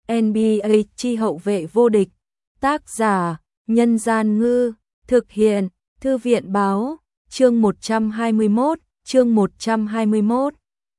NBA chi hậu vệ vô địch. Tác giả: Nhân Gian Ngư. Thực hiện: Thư viện Báo. Chương 121. Chương 121.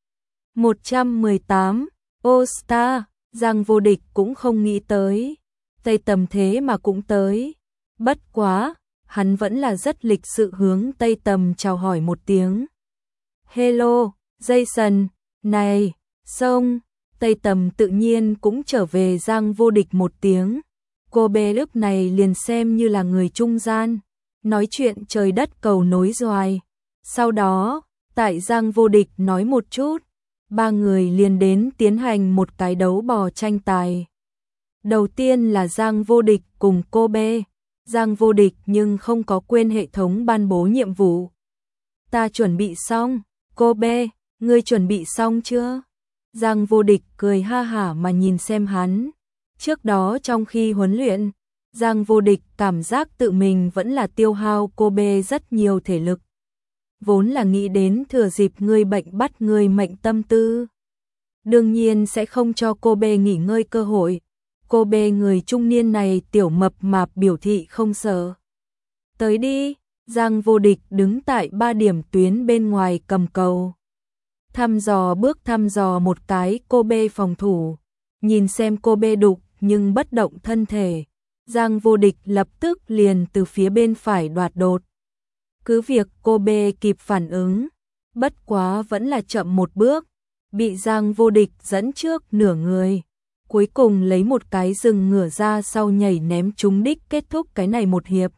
118. All Star. Giang vô địch cũng không nghĩ tới. Tây Tầm thế mà cũng tới. Bất quá, hắn vẫn là rất lịch sự hướng Tây Tầm chào hỏi một tiếng. Hello, Jason. Này, Song. Tây Tầm tự nhiên cũng trở về Giang vô địch một tiếng. Cô bé lúc này liền xem như là người trung gian, nói chuyện trời đất cầu nối doài. Sau đó, tại Giang vô địch nói một chút, ba người liền đến tiến hành một cái đấu bò tranh tài. Đầu tiên là Giang vô địch cùng cô bé. Giang vô địch nhưng không có quên hệ thống ban bố nhiệm vụ. Ta chuẩn bị xong. Cô bé, ngươi chuẩn bị xong chưa? Giang vô địch cười ha hả mà nhìn xem hắn. Trước đó trong khi huấn luyện, Giang vô địch cảm giác tự mình vẫn là tiêu hao cô bé rất nhiều thể lực. Vốn là nghĩ đến thừa dịp ngươi bệnh bắt ngươi mệnh tâm tư. Đương nhiên sẽ không cho cô bé nghỉ ngơi cơ hội. Cô bé người trung niên này tiểu mập mạp biểu thị không sợ. Tới đi, Giang vô địch đứng tại 3 điểm tuyến bên ngoài cầm cầu. Thăm dò một cái cô bé phòng thủ. Nhìn xem cô bé đục nhưng bất động thân thể. Giang vô địch lập tức liền từ phía bên phải đoạt đột. Cứ việc cô bé kịp phản ứng, bất quá vẫn là chậm một bước, bị Giang vô địch dẫn trước nửa người. Cuối cùng lấy một cái rừng ngửa ra sau nhảy ném trúng đích kết thúc cái này một hiệp.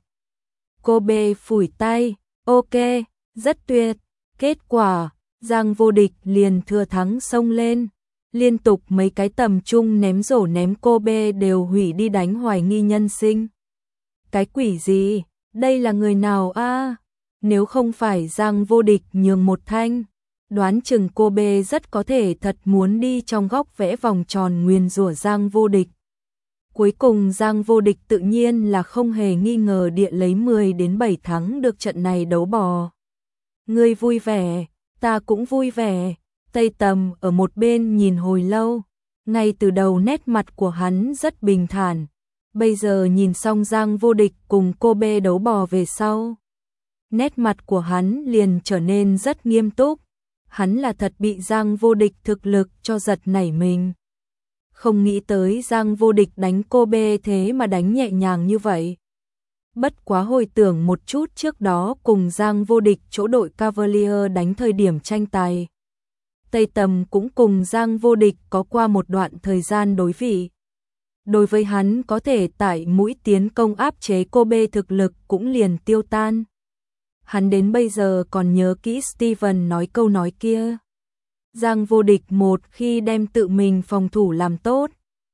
Cô bé phủi tay, ok, rất tuyệt. Kết quả, Giang vô địch liền thừa thắng xông lên. Liên tục mấy cái tầm trung ném rổ ném cô bé đều hủy đi đánh hoài nghi nhân sinh. Cái quỷ gì, đây là người nào a? Nếu không phải Giang vô địch nhường một thanh, đoán chừng cô bé rất có thể thật muốn đi trong góc vẽ vòng tròn nguyền rủa Giang vô địch. Cuối cùng Giang vô địch tự nhiên là không hề nghi ngờ địa lấy 10-7 thắng được trận này đấu bò. Ngươi vui vẻ, ta cũng vui vẻ. Tây Tầm ở một bên nhìn hồi lâu, ngay từ đầu nét mặt của hắn rất bình thản. Bây giờ nhìn xong Giang vô địch cùng cô bé đấu bò về sau, nét mặt của hắn liền trở nên rất nghiêm túc. Hắn là thật bị Giang vô địch thực lực cho giật nảy mình. Không nghĩ tới Giang vô địch đánh cô bé thế mà đánh nhẹ nhàng như vậy. Bất quá hồi tưởng một chút trước đó cùng Giang vô địch chỗ đội Cavalier đánh thời điểm tranh tài. Tây Tầm cũng cùng Giang vô địch có qua một đoạn thời gian đối vị. Đối với hắn có thể tại mũi tiến công áp chế cô bé thực lực cũng liền tiêu tan. Hắn đến bây giờ còn nhớ kỹ Steven nói câu nói kia. Giang vô địch một khi đem tự mình phòng thủ làm tốt,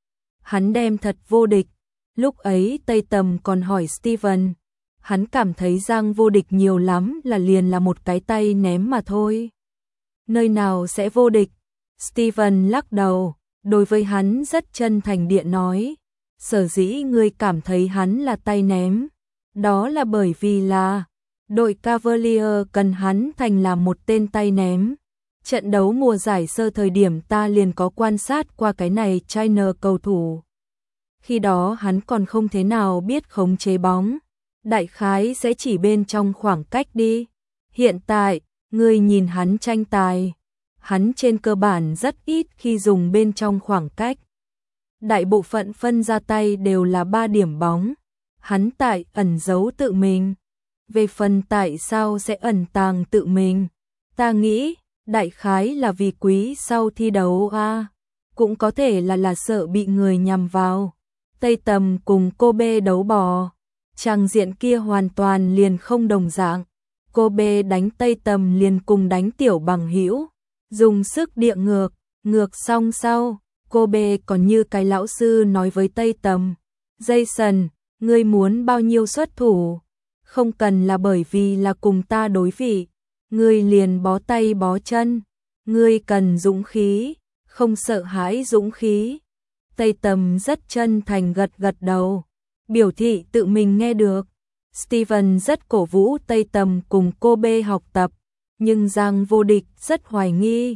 hắn đem thật vô địch. Lúc ấy Tây Tầm còn hỏi Steven, hắn cảm thấy Giang vô địch nhiều lắm là liền là một cái tay ném mà thôi. Nơi nào sẽ vô địch? Steven lắc đầu, đối với hắn rất chân thành địa nói, sở dĩ ngươi cảm thấy hắn là tay ném, đó là bởi vì là đội Cavalier cần hắn thành làm một tên tay ném. Trận đấu mùa giải sơ thời điểm ta liền có quan sát qua cái này China cầu thủ. Khi đó hắn còn không thế nào biết khống chế bóng, đại khái sẽ chỉ bên trong khoảng cách đi. Hiện tại, ngươi nhìn hắn tranh tài, hắn trên cơ bản rất ít khi dùng bên trong khoảng cách. Đại bộ phận phân ra tay đều là 3 điểm bóng. Hắn tại ẩn giấu tự mình. Về phần tại sao sẽ ẩn tàng tự mình, ta nghĩ đại khái là vì quý sau thi đấu cũng có thể là sợ bị người nhằm vào. Tây Tầm cùng cô bé đấu bò, trang diện kia hoàn toàn liền không đồng dạng. Cô bé đánh Tây Tầm liền cùng đánh tiểu bằng hữu, dùng sức địa ngược song sau. Cô bé còn như cái lão sư nói với Tây Tầm, Jason, ngươi muốn bao nhiêu xuất thủ? Không cần là bởi vì là cùng ta đối vị, ngươi liền bó tay bó chân. Ngươi cần dũng khí, không sợ hãi dũng khí. Tây Tầm rất chân thành gật đầu, biểu thị tự mình nghe được. Steven rất cổ vũ Tây Tầm cùng cô bé học tập, nhưng Giang vô địch rất hoài nghi.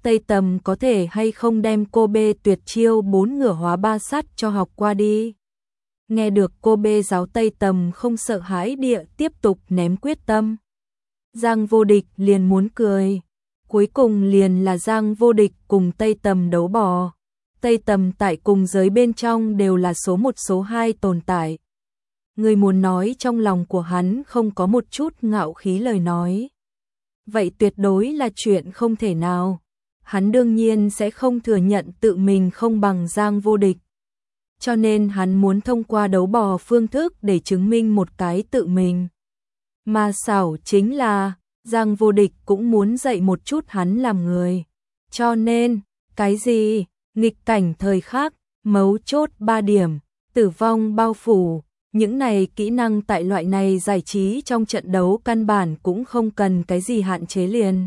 Tây Tầm có thể hay không đem cô bê tuyệt chiêu 4 ngựa hóa 3 sắt cho học qua đi. Nghe được cô bê giáo Tây Tầm không sợ hãi địa tiếp tục ném quyết tâm. Giang Vô Địch liền muốn cười. Cuối cùng liền là Giang Vô Địch cùng Tây Tầm đấu bò. Tây Tầm tại cùng giới bên trong đều là số 1 số 2 tồn tại. Người muốn nói trong lòng của hắn không có một chút ngạo khí lời nói. Vậy tuyệt đối là chuyện không thể nào. Hắn đương nhiên sẽ không thừa nhận tự mình không bằng Giang Vô Địch. Cho nên hắn muốn thông qua đấu bò phương thức để chứng minh một cái tự mình. Mà xảo chính là, Giang Vô Địch cũng muốn dạy một chút hắn làm người. Cho nên, cái gì, nghịch cảnh thời khắc, mấu chốt 3 điểm, tử vong bao phủ, những này kỹ năng tại loại này giải trí trong trận đấu căn bản cũng không cần cái gì hạn chế liền.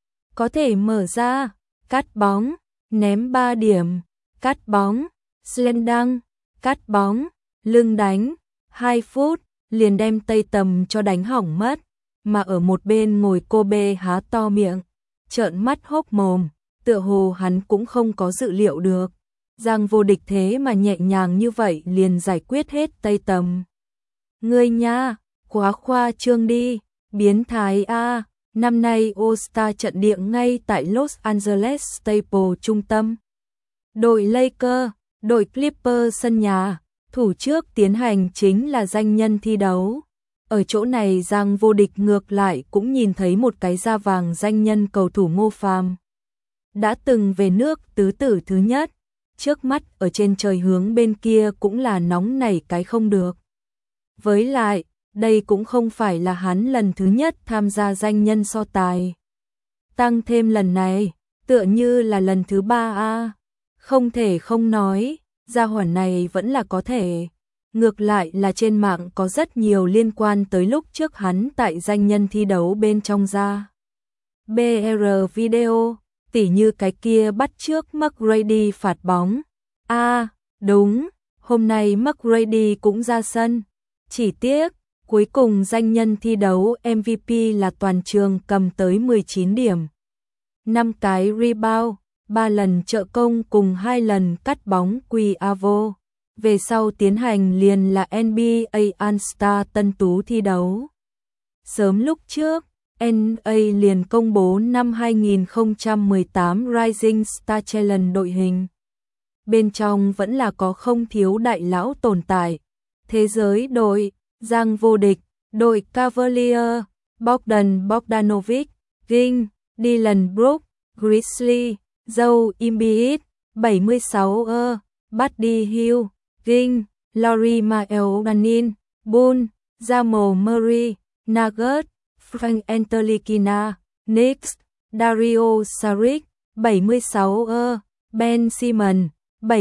Có thể mở ra, cắt bóng, ném 3 điểm, cắt bóng, slam dunk, cắt bóng, lưng đánh, 2 phút, liền đem Tây Tầm cho đánh hỏng mất, mà ở một bên ngồi cô bê há to miệng, trợn mắt hốc mồm, tựa hồ hắn cũng không có dự liệu được. Giang Vô Địch thế mà nhẹ nhàng như vậy liền giải quyết hết Tây Tầm. Ngươi nha, quá khoa trương đi, biến thái a. Năm nay All-Star trận địa ngay tại Los Angeles Staples trung tâm. Đội Lakers, đội Clippers sân nhà, thủ trước tiến hành chính là danh nhân thi đấu. Ở chỗ này Giang Vô Địch ngược lại cũng nhìn thấy một cái da vàng danh nhân cầu thủ Ngô Phàm. Đã từng về nước tứ tử thứ nhất, trước mắt ở trên trời hướng bên kia cũng là nóng nảy cái không được. Với lại, đây cũng không phải là hắn lần thứ nhất tham gia danh nhân so tài. Tăng thêm lần này, tựa như là lần thứ 3 a. Không thể không nói, gia hỏa này vẫn là có thể. Ngược lại là trên mạng có rất nhiều liên quan tới lúc trước hắn tại danh nhân thi đấu bên trong ra. BR video, tỉ như cái kia bắt trước McGrady phạt bóng. Đúng, hôm nay McGrady cũng ra sân. Chỉ tiếc, cuối cùng danh nhân thi đấu MVP là toàn trường cầm tới 19 điểm. 5 cái rebound, 3 lần trợ công cùng 2 lần cắt bóng QAvo. Về sau tiến hành liền là NBA All-Star tân tú thi đấu. Sớm lúc trước, NBA liền công bố năm 2018 Rising Star Challenge đội hình. Bên trong vẫn là có không thiếu đại lão tồn tại. Thế giới đội, Giang Vô Địch, đội Cavalier, Bogdan Bogdanovic, Ging, Dylan Brooks, Grizzly, Joe Embiid, 76 Buddy Hield, Ging, Lauri Markkanen, Bull, Jamal Murray, Nuggets, Frank Ntilikina, Knicks, Dario Saric, 76 Ben Simmons,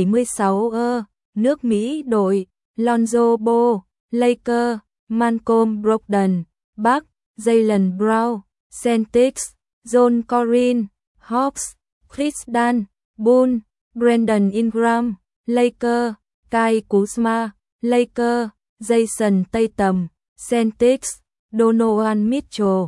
76 nước Mỹ đội, Lonzo Ball, Lakers, Malcolm Brogdon, Bucks, Jaylen Brown, Celtics, John Collins, Hawks, Chris Dunn, Bulls, Brandon Ingram, Lakers, Kyle Kuzma, Lakers, Jason Tatum, Celtics, Donovan Mitchell,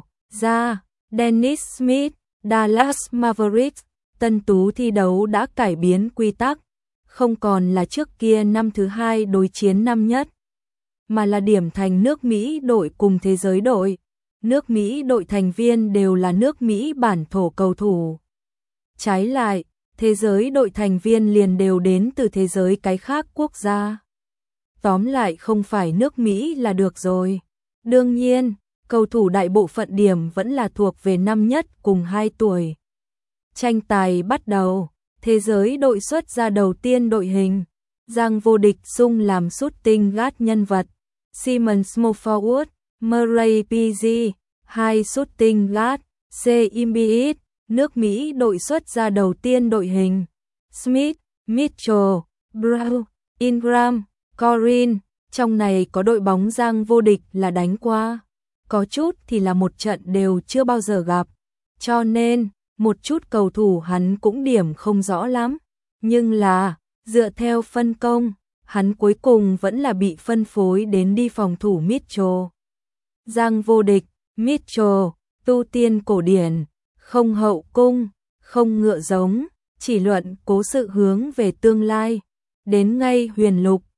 Dennis Smith, Dallas Mavericks. Tân tú thi đấu đã cải biến quy tắc, không còn là trước kia năm thứ 2 đối chiến năm nhất, mà là điểm thành nước Mỹ đội cùng thế giới đội. Nước Mỹ đội thành viên đều là nước Mỹ bản thổ cầu thủ. Trái lại, thế giới đội thành viên liền đều đến từ thế giới cái khác quốc gia. Tóm lại không phải nước Mỹ là được rồi. Đương nhiên, cầu thủ đại bộ phận điểm vẫn là thuộc về năm nhất cùng 2 tuổi. Tranh tài bắt đầu, thế giới đội xuất ra đầu tiên đội hình. Giang Vô Địch sung làm shooting guard nhân vật. Simon small forward, Murray PG, 2 shooting guard, C. Embiid, nước Mỹ đội xuất ra đầu tiên đội hình. Smith, Mitchell, Brown, Ingram, Collins, trong này có đội bóng Giang Vô Địch là đánh qua. Có chút thì là một trận đều chưa bao giờ gặp. Cho nên, một chút cầu thủ hắn cũng điểm không rõ lắm. Nhưng là, dựa theo phân công, hắn cuối cùng vẫn là bị phân phối đến đi phòng thủ Mitchell. Giang Vô Địch, Mitchell, tu tiên cổ điển, không hậu cung, không ngựa giống, chỉ luận cố sự hướng về tương lai. Đến ngay Huyền Lục,